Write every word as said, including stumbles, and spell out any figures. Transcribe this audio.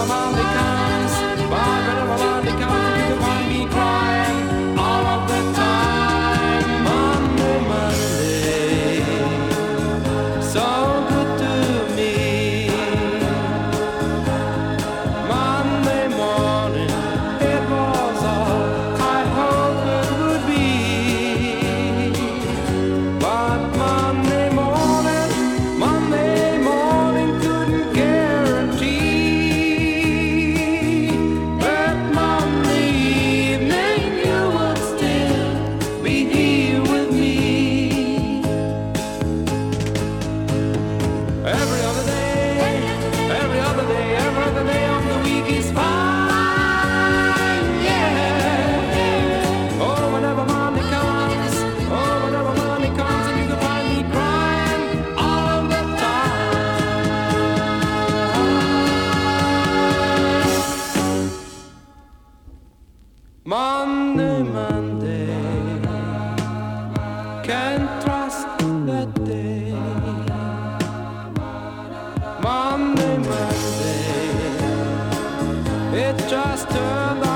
whenever Monday comes, but whenever Monday comes, you can find me crying all of the time. Monday, Monday, so good to me. Monday morning, it was all I hoped it would be. But Monday morning, Monday morning couldn't guarantee that Monday evening you would still be here with me. Every other day, every other day, every other day of the week is fine, yeah. Oh, whenever Monday comes, oh, whenever Monday comes, and you can find me crying all of the time. Monday, Monday, can't trust that day. Monday, Monday, it just turned